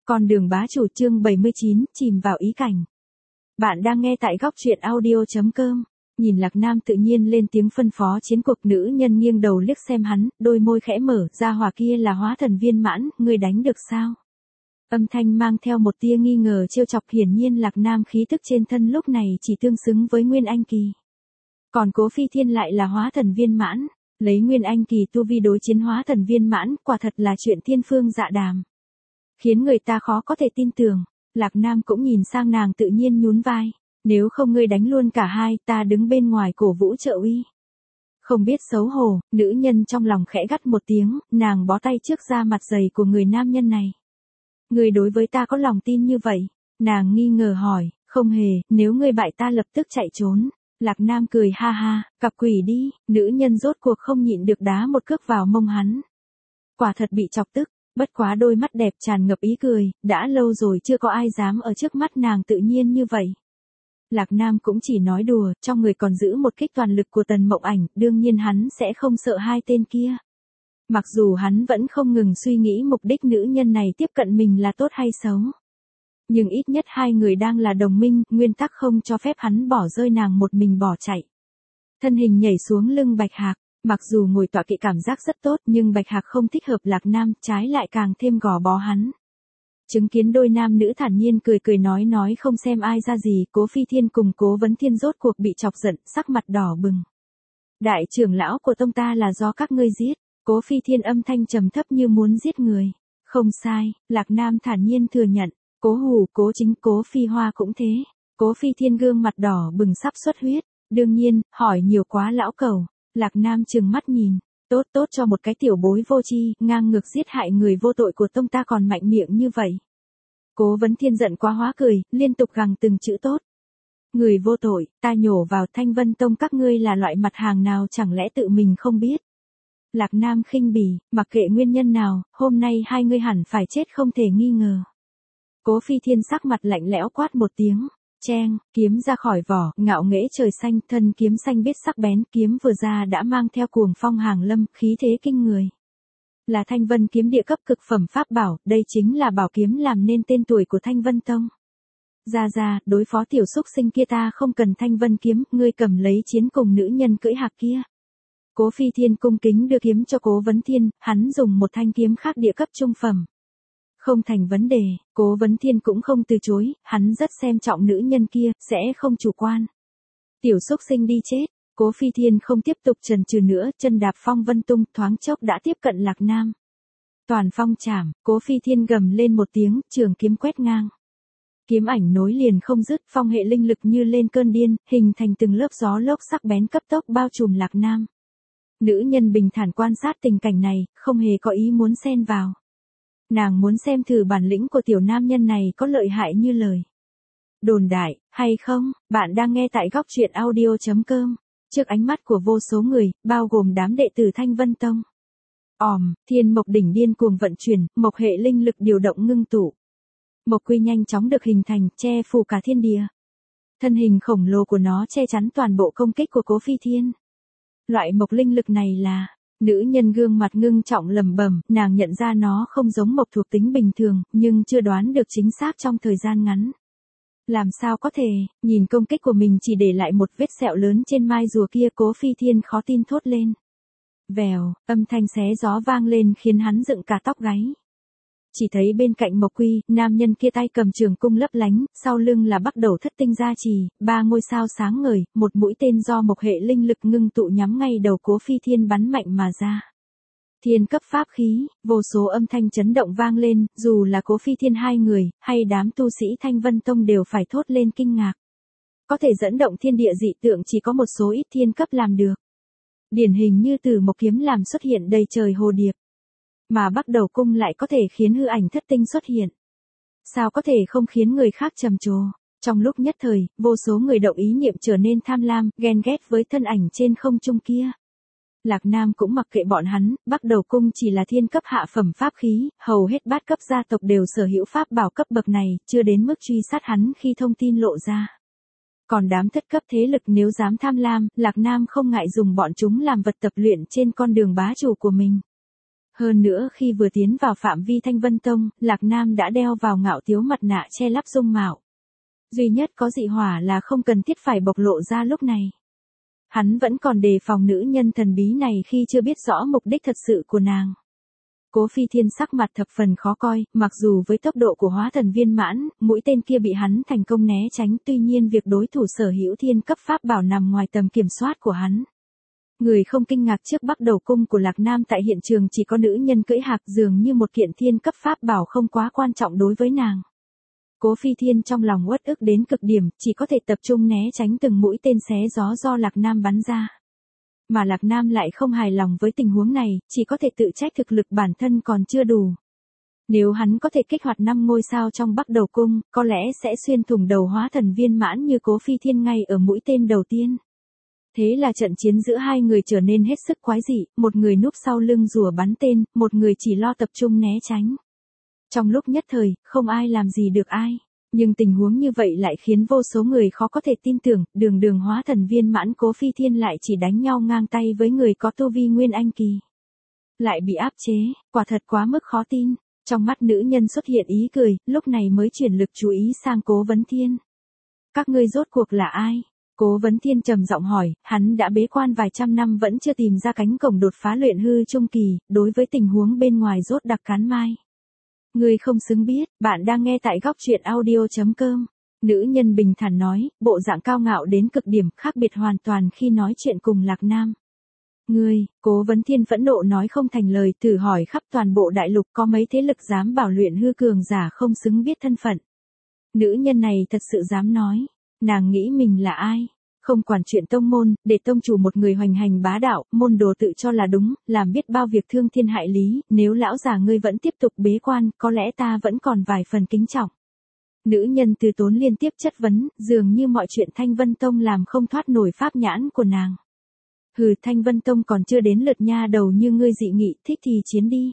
Con đường bá chủ chương 79, chìm vào ý cảnh. Bạn đang nghe tại góc truyện audio.com. Nhìn Lạc Nam tự nhiên lên tiếng phân phó chiến cuộc, nữ nhân nghiêng đầu liếc xem hắn, đôi môi khẽ mở, gia hỏa kia là hóa thần viên mãn, ngươi đánh được sao? Âm thanh mang theo một tia nghi ngờ trêu chọc, hiển nhiên Lạc Nam khí tức trên thân lúc này chỉ tương xứng với Nguyên Anh Kỳ. Còn Cố Phi Thiên lại là hóa thần viên mãn, lấy Nguyên Anh Kỳ tu vi đối chiến hóa thần viên mãn, quả thật là chuyện thiên phương dạ đàm. Khiến người ta khó có thể tin tưởng. Lạc Nam cũng nhìn sang nàng tự nhiên nhún vai. Nếu không ngươi đánh luôn cả hai, ta đứng bên ngoài cổ vũ trợ uy. Không biết xấu hổ, nữ nhân trong lòng khẽ gắt một tiếng, nàng bó tay trước da mặt dày của người nam nhân này. Ngươi đối với ta có lòng tin như vậy? Nàng nghi ngờ hỏi, không hề, nếu ngươi bại ta lập tức chạy trốn. Lạc Nam cười ha ha, cặp quỷ đi, nữ nhân rốt cuộc không nhịn được đá một cước vào mông hắn. Quả thật bị chọc tức. Bất quá đôi mắt đẹp tràn ngập ý cười, đã lâu rồi chưa có ai dám ở trước mắt nàng tự nhiên như vậy. Lạc Nam cũng chỉ nói đùa, trong người còn giữ một kích toàn lực của Tần Mộng Ảnh, đương nhiên hắn sẽ không sợ hai tên kia. Mặc dù hắn vẫn không ngừng suy nghĩ mục đích nữ nhân này tiếp cận mình là tốt hay xấu. Nhưng ít nhất hai người đang là đồng minh, nguyên tắc không cho phép hắn bỏ rơi nàng một mình bỏ chạy. Thân hình nhảy xuống lưng Bạch Hạc. Mặc dù ngồi tọa kỵ cảm giác rất tốt nhưng Bạch Hạc không thích hợp Lạc Nam, trái lại càng thêm gò bó hắn. Chứng kiến đôi nam nữ thản nhiên cười nói không xem ai ra gì, Cố Phi Thiên cùng Cố Vấn Thiên rốt cuộc bị chọc giận, sắc mặt đỏ bừng. Đại trưởng lão của tông ta là do các ngươi giết. Cố Phi Thiên âm thanh trầm thấp như muốn giết người. Không sai, Lạc Nam thản nhiên thừa nhận. Cố Hủ, Cố Chính, Cố Phi Hoa cũng thế. Cố Phi Thiên gương mặt đỏ bừng sắp xuất huyết. Đương nhiên, hỏi nhiều quá lão cẩu. Lạc Nam trừng mắt nhìn, tốt cho một cái tiểu bối vô tri, ngang ngược giết hại người vô tội của tông ta còn mạnh miệng như vậy. Cố Vấn Thiên giận quá hóa cười, liên tục gằn từng chữ tốt. Người vô tội, ta nhổ vào Thanh Vân Tông các ngươi là loại mặt hàng nào chẳng lẽ tự mình không biết. Lạc Nam khinh bỉ, mặc kệ nguyên nhân nào, hôm nay hai ngươi hẳn phải chết không thể nghi ngờ. Cố Phi Thiên sắc mặt lạnh lẽo quát một tiếng. Cheng, kiếm ra khỏi vỏ, ngạo nghễ trời xanh, thân kiếm xanh biết sắc bén, kiếm vừa ra đã mang theo cuồng phong hàng lâm, khí thế kinh người. Là Thanh Vân kiếm địa cấp cực phẩm pháp bảo, đây chính là bảo kiếm làm nên tên tuổi của Thanh Vân Tông. Ra, đối phó tiểu xúc sinh kia ta không cần Thanh Vân kiếm, ngươi cầm lấy chiến cùng nữ nhân cưỡi hạc kia. Cố Phi Thiên cung kính đưa kiếm cho Cố Vấn Thiên, hắn dùng một thanh kiếm khác địa cấp trung phẩm. Không thành vấn đề, Cố Vấn Thiên cũng không từ chối, hắn rất xem trọng nữ nhân kia, sẽ không chủ quan. Tiểu xúc sinh đi chết, Cố Phi Thiên không tiếp tục chần chừ nữa, chân đạp phong vân tung, thoáng chốc đã tiếp cận Lạc Nam. Toàn phong chảm, Cố Phi Thiên gầm lên một tiếng, trường kiếm quét ngang. Kiếm ảnh nối liền không dứt, phong hệ linh lực như lên cơn điên, hình thành từng lớp gió lốc sắc bén cấp tốc bao trùm Lạc Nam. Nữ nhân bình thản quan sát tình cảnh này, không hề có ý muốn xen vào. Nàng muốn xem thử bản lĩnh của tiểu nam nhân này có lợi hại như lời đồn đại, hay không? Bạn đang nghe tại góc truyện audio.com. Trước ánh mắt của vô số người, bao gồm đám đệ tử Thanh Vân Tông. Thiên mộc đỉnh điên cuồng vận chuyển, mộc hệ linh lực điều động ngưng tụ. Mộc quy nhanh chóng được hình thành, che phủ cả thiên địa. Thân hình khổng lồ của nó che chắn toàn bộ công kích của Cố Phi Thiên. Loại mộc linh lực này là... Nữ nhân gương mặt ngưng trọng lẩm bẩm, nàng nhận ra nó không giống mộc thuộc tính bình thường, nhưng chưa đoán được chính xác trong thời gian ngắn. Làm sao có thể, nhìn công kích của mình chỉ để lại một vết sẹo lớn trên mai rùa kia, Cố Phi Thiên khó tin thốt lên. Vèo, âm thanh xé gió vang lên khiến hắn dựng cả tóc gáy. Chỉ thấy bên cạnh Mộc Quy, nam nhân kia tay cầm trường cung lấp lánh, sau lưng là Bắc Đầu Thất Tinh gia trì, 3 ngôi sao sáng ngời, một mũi tên do mộc hệ linh lực ngưng tụ nhắm ngay đầu Cố Phi Thiên bắn mạnh mà ra. Thiên cấp pháp khí, vô số âm thanh chấn động vang lên, dù là Cố Phi Thiên hai người, hay đám tu sĩ Thanh Vân Tông đều phải thốt lên kinh ngạc. Có thể dẫn động thiên địa dị tượng chỉ có một số ít thiên cấp làm được. Điển hình như từ một kiếm làm xuất hiện đầy trời hồ điệp. Mà Bắc Đầu cung lại có thể khiến hư ảnh thất tinh xuất hiện. Sao có thể không khiến người khác trầm trồ? Trong lúc nhất thời, vô số người động ý niệm trở nên tham lam, ghen ghét với thân ảnh trên không trung kia. Lạc Nam cũng mặc kệ bọn hắn, Bắc Đầu cung chỉ là thiên cấp hạ phẩm pháp khí, hầu hết bát cấp gia tộc đều sở hữu pháp bảo cấp bậc này, chưa đến mức truy sát hắn khi thông tin lộ ra. Còn đám thất cấp thế lực nếu dám tham lam, Lạc Nam không ngại dùng bọn chúng làm vật tập luyện trên con đường bá chủ của mình. Hơn nữa khi vừa tiến vào phạm vi Thanh Vân Tông, Lạc Nam đã đeo vào ngạo tiếu mặt nạ che lấp dung mạo. Duy nhất có dị hỏa là không cần thiết phải bộc lộ ra lúc này. Hắn vẫn còn đề phòng nữ nhân thần bí này khi chưa biết rõ mục đích thật sự của nàng. Cố Phi Thiên sắc mặt thập phần khó coi, mặc dù với tốc độ của hóa thần viên mãn, mũi tên kia bị hắn thành công né tránh, tuy nhiên việc đối thủ sở hữu thiên cấp pháp bảo nằm ngoài tầm kiểm soát của hắn. Người không kinh ngạc trước Bắc Đầu Cung của Lạc Nam tại hiện trường chỉ có nữ nhân cưỡi hạc, dường như một kiện thiên cấp pháp bảo không quá quan trọng đối với nàng. Cố Phi Thiên trong lòng uất ức đến cực điểm, chỉ có thể tập trung né tránh từng mũi tên xé gió do Lạc Nam bắn ra. Mà Lạc Nam lại không hài lòng với tình huống này, chỉ có thể tự trách thực lực bản thân còn chưa đủ. Nếu hắn có thể kích hoạt 5 ngôi sao trong Bắc Đầu Cung, có lẽ sẽ xuyên thủng đầu hóa thần viên mãn như Cố Phi Thiên ngay ở mũi tên đầu tiên. Thế là trận chiến giữa hai người trở nên hết sức quái dị, một người núp sau lưng rùa bắn tên, một người chỉ lo tập trung né tránh. Trong lúc nhất thời, không ai làm gì được ai. Nhưng tình huống như vậy lại khiến vô số người khó có thể tin tưởng, đường hóa thần viên mãn Cố Phi Thiên lại chỉ đánh nhau ngang tay với người có tu vi Nguyên Anh kỳ. Lại bị áp chế, quả thật quá mức khó tin. Trong mắt nữ nhân xuất hiện ý cười, lúc này mới chuyển lực chú ý sang Cố Vấn Thiên. Các ngươi rốt cuộc là ai? Cố Vấn Thiên trầm giọng hỏi, hắn đã bế quan vài trăm năm vẫn chưa tìm ra cánh cổng đột phá luyện hư trung kỳ, đối với tình huống bên ngoài rốt đặc cắn mai. Ngươi không xứng biết, bạn đang nghe tại góc truyện audio.com. Nữ nhân bình thản nói, bộ dạng cao ngạo đến cực điểm, khác biệt hoàn toàn khi nói chuyện cùng Lạc Nam. Ngươi, Cố Vấn Thiên phẫn nộ nói không thành lời, thử hỏi khắp toàn bộ đại lục có mấy thế lực dám bảo luyện hư cường giả không xứng biết thân phận. Nữ nhân này thật sự dám nói, nàng nghĩ mình là ai? Không quản chuyện tông môn, để tông chủ một người hoành hành bá đạo, môn đồ tự cho là đúng, làm biết bao việc thương thiên hại lý, nếu lão già ngươi vẫn tiếp tục bế quan, có lẽ ta vẫn còn vài phần kính trọng. Nữ nhân từ tốn liên tiếp chất vấn, dường như mọi chuyện Thanh Vân Tông làm không thoát nổi pháp nhãn của nàng. Hừ, Thanh Vân Tông còn chưa đến lượt nha đầu như ngươi dị nghị, thích thì chiến đi.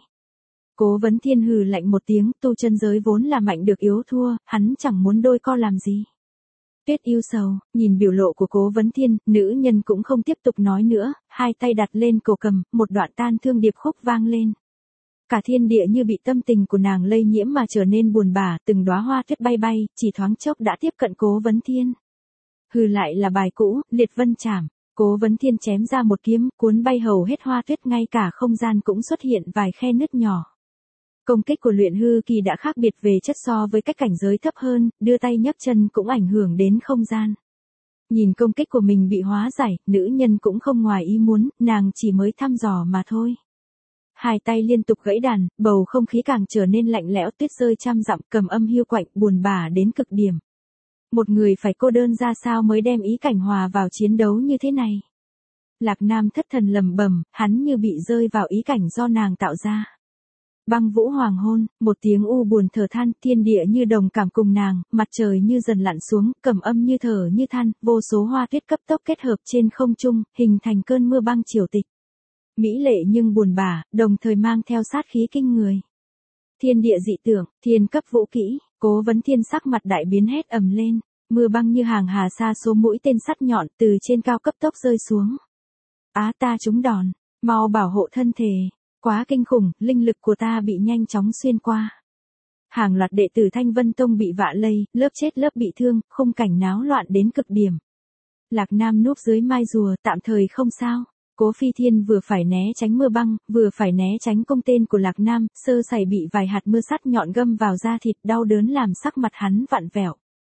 Cố Vấn Thiên hừ lạnh một tiếng, tu chân giới vốn là mạnh được yếu thua, hắn chẳng muốn đôi co làm gì. Tuyết yêu sầu, nhìn biểu lộ của Cố Vấn Thiên, nữ nhân cũng không tiếp tục nói nữa, hai tay đặt lên cổ cầm, một đoạn tan thương điệp khúc vang lên. Cả thiên địa như bị tâm tình của nàng lây nhiễm mà trở nên buồn bã, từng đóa hoa tuyết bay bay, chỉ thoáng chốc đã tiếp cận Cố Vấn Thiên. Hừ, lại là bài cũ, liệt vân chảm. Cố Vấn Thiên chém ra một kiếm, cuốn bay hầu hết hoa tuyết, ngay cả không gian cũng xuất hiện vài khe nứt nhỏ. Công kích của luyện hư kỳ đã khác biệt về chất so với các cảnh giới thấp hơn, đưa tay nhấc chân cũng ảnh hưởng đến không gian. Nhìn công kích của mình bị hóa giải, nữ nhân cũng không ngoài ý muốn, nàng chỉ mới thăm dò mà thôi. Hai tay liên tục gãy đàn, bầu không khí càng trở nên lạnh lẽo, tuyết rơi trăm dặm, cầm âm hiu quạnh, buồn bã đến cực điểm. Một người phải cô đơn ra sao mới đem ý cảnh hòa vào chiến đấu như thế này. Lạc Nam thất thần lẩm bẩm, hắn như bị rơi vào ý cảnh do nàng tạo ra. Băng vũ hoàng hôn, một tiếng u buồn thở than, thiên địa như đồng cảm cùng nàng, mặt trời như dần lặn xuống, cầm âm như thở như than, vô số hoa tuyết cấp tốc kết hợp trên không trung, hình thành cơn mưa băng triều tịch. Mỹ lệ nhưng buồn bã, đồng thời mang theo sát khí kinh người. Thiên địa dị tượng, thiên cấp vũ kỹ, Cố Vấn Thiên sắc mặt đại biến hét ầm lên, mưa băng như hàng hà sa số mũi tên sắt nhọn từ trên cao cấp tốc rơi xuống. Á, ta trúng đòn, mau bảo hộ thân thể. Quá kinh khủng, linh lực của ta bị nhanh chóng xuyên qua. Hàng loạt đệ tử Thanh Vân Tông bị vạ lây, lớp chết lớp bị thương, khung cảnh náo loạn đến cực điểm. Lạc Nam núp dưới mai rùa, tạm thời không sao. Cố Phi Thiên vừa phải né tránh mưa băng, vừa phải né tránh công tên của Lạc Nam, sơ sẩy bị vài hạt mưa sắt nhọn găm vào da thịt, đau đớn làm sắc mặt hắn vặn vẹo.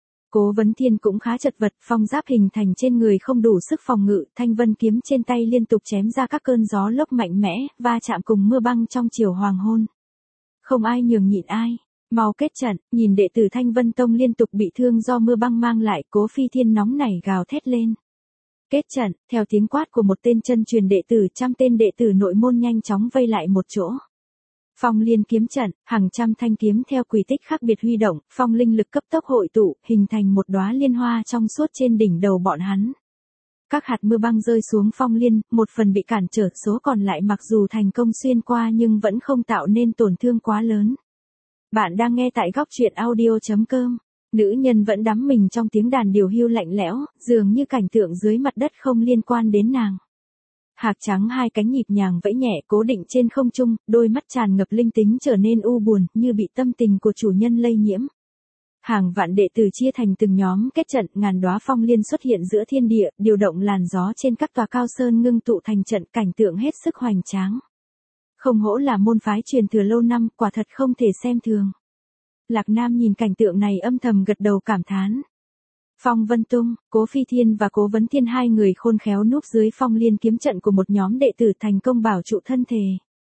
Cố Vấn Thiên cũng khá chật vật, phong giáp hình thành trên người không đủ sức phòng ngự, thanh vân kiếm trên tay liên tục chém ra các cơn gió lốc mạnh mẽ, va chạm cùng mưa băng trong chiều hoàng hôn. Không ai nhường nhịn ai, mau kết trận, nhìn đệ tử Thanh Vân Tông liên tục bị thương do mưa băng mang lại, Cố Phi Thiên nóng nảy gào thét lên. Kết trận, theo tiếng quát của một tên chân truyền đệ tử, trăm tên đệ tử nội môn nhanh chóng vây lại một chỗ. Phong liên kiếm trận, hàng trăm thanh kiếm theo quy tích khác biệt huy động, phong linh lực cấp tốc hội tụ, hình thành một đóa liên hoa trong suốt trên đỉnh đầu bọn hắn. Các hạt mưa băng rơi xuống phong liên, một phần bị cản trở, số còn lại mặc dù thành công xuyên qua nhưng vẫn không tạo nên tổn thương quá lớn. Bạn đang nghe tại góc truyện audio.com. Nữ nhân vẫn đắm mình trong tiếng đàn điều hiu lạnh lẽo, dường như cảnh tượng dưới mặt đất không liên quan đến nàng. Hạc trắng hai cánh nhịp nhàng vẫy nhẹ cố định trên không trung, đôi mắt tràn ngập linh tính trở nên u buồn, như bị tâm tình của chủ nhân lây nhiễm. Hàng vạn đệ tử chia thành từng nhóm kết trận, ngàn đóa phong liên xuất hiện giữa thiên địa, điều động làn gió trên các tòa cao sơn ngưng tụ thành trận, cảnh tượng hết sức hoành tráng. Không hổ là môn phái truyền thừa lâu năm, quả thật không thể xem thường. Lạc Nam nhìn cảnh tượng này âm thầm gật đầu cảm thán. Phong Vân Tung, Cố Phi Thiên và Cố Vấn Thiên hai người khôn khéo núp dưới phong liên kiếm trận của một nhóm đệ tử thành công bảo trụ thân thể.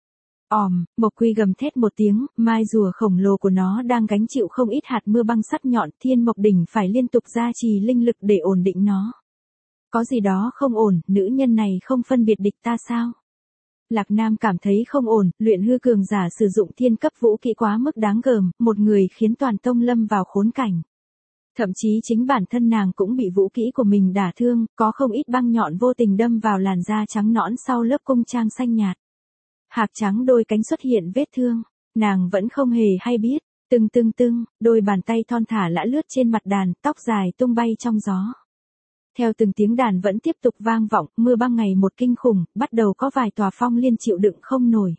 Mộc Quy gầm thét một tiếng, mai rùa khổng lồ của nó đang gánh chịu không ít hạt mưa băng sắc nhọn, Thiên Mộc Đỉnh phải liên tục gia trì linh lực để ổn định nó. Có gì đó không ổn, nữ nhân này không phân biệt địch ta sao? Lạc Nam cảm thấy không ổn, luyện hư cường giả sử dụng thiên cấp vũ kỹ quá mức đáng gờm, một người khiến toàn tông lâm vào khốn cảnh. Thậm chí chính bản thân nàng cũng bị vũ kỹ của mình đả thương, có không ít băng nhọn vô tình đâm vào làn da trắng nõn sau lớp cung trang xanh nhạt. Hạc trắng đôi cánh xuất hiện vết thương, nàng vẫn không hề hay biết, tưng, đôi bàn tay thon thả lã lướt trên mặt đàn, tóc dài tung bay trong gió. Theo từng tiếng đàn vẫn tiếp tục vang vọng, mưa băng ngày một kinh khủng, bắt đầu có vài tòa phong liên chịu đựng không nổi.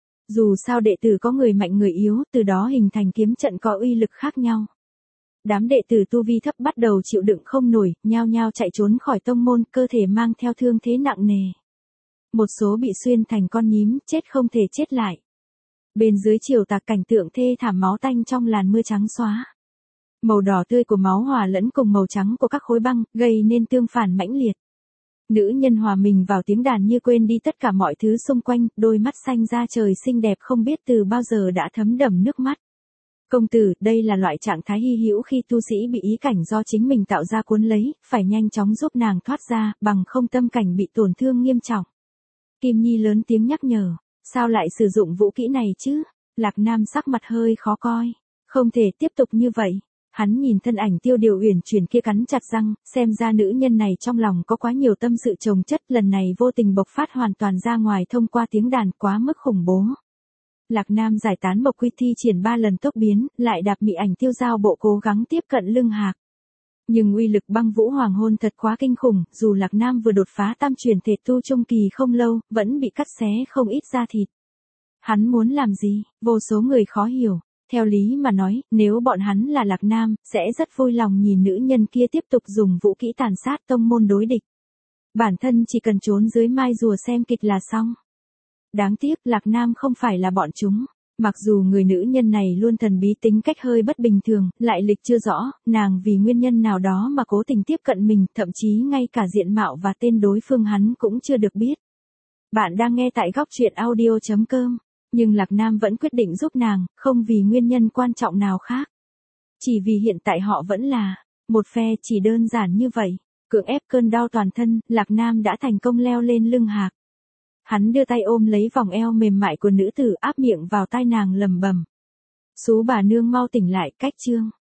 Dù sao đệ tử có người mạnh người yếu, từ đó hình thành kiếm trận có uy lực khác nhau. Đám đệ tử tu vi thấp bắt đầu chịu đựng không nổi, nhao nhao chạy trốn khỏi tông môn, cơ thể mang theo thương thế nặng nề. Một số bị xuyên thành con nhím, chết không thể chết lại. Bên dưới chiều tà cảnh tượng thê thảm máu tanh trong làn mưa trắng xóa. Màu đỏ tươi của máu hòa lẫn cùng màu trắng của các khối băng, gây nên tương phản mãnh liệt. Nữ nhân hòa mình vào tiếng đàn như quên đi tất cả mọi thứ xung quanh, đôi mắt xanh da trời xinh đẹp không biết từ bao giờ đã thấm đẫm nước mắt. Công tử, đây là loại trạng thái hy hữu khi tu sĩ bị ý cảnh do chính mình tạo ra cuốn lấy, phải nhanh chóng giúp nàng thoát ra, bằng không tâm cảnh bị tổn thương nghiêm trọng. Kim Nhi lớn tiếng nhắc nhở, sao lại sử dụng vũ kỹ này chứ? Lạc Nam sắc mặt hơi khó coi, không thể tiếp tục như vậy. Hắn nhìn thân ảnh Tiêu Điều uyển chuyển kia cắn chặt răng, xem ra nữ nhân này trong lòng có quá nhiều tâm sự chồng chất, lần này vô tình bộc phát hoàn toàn ra ngoài thông qua tiếng đàn, quá mức khủng bố. Lạc Nam giải tán Mộc Quy thi triển 3 lần tốc biến, lại đạp mị ảnh tiêu giao bộ cố gắng tiếp cận lưng Hạc. Nhưng uy lực băng vũ hoàng hôn thật quá kinh khủng, dù Lạc Nam vừa đột phá tam truyền thể tu trung kỳ không lâu, vẫn bị cắt xé không ít da thịt. Hắn muốn làm gì? Vô số người khó hiểu. Theo lý mà nói, nếu bọn hắn là Lạc Nam, sẽ rất vui lòng nhìn nữ nhân kia tiếp tục dùng vũ kỹ tàn sát tông môn đối địch. Bản thân chỉ cần trốn dưới mai rùa xem kịch là xong. Đáng tiếc Lạc Nam không phải là bọn chúng. Mặc dù người nữ nhân này luôn thần bí, tính cách hơi bất bình thường, lại lịch chưa rõ, nàng vì nguyên nhân nào đó mà cố tình tiếp cận mình, thậm chí ngay cả diện mạo và tên đối phương hắn cũng chưa được biết. Bạn đang nghe tại góc truyện audio.com. Nhưng Lạc Nam vẫn quyết định giúp nàng, không vì nguyên nhân quan trọng nào khác. Chỉ vì hiện tại họ vẫn là một phe, chỉ đơn giản như vậy. Cưỡng ép cơn đau toàn thân, Lạc Nam đã thành công leo lên lưng Hạc. Hắn đưa tay ôm lấy vòng eo mềm mại của nữ tử, áp miệng vào tai nàng lẩm bẩm. Sú bà nương mau tỉnh lại, cách chương.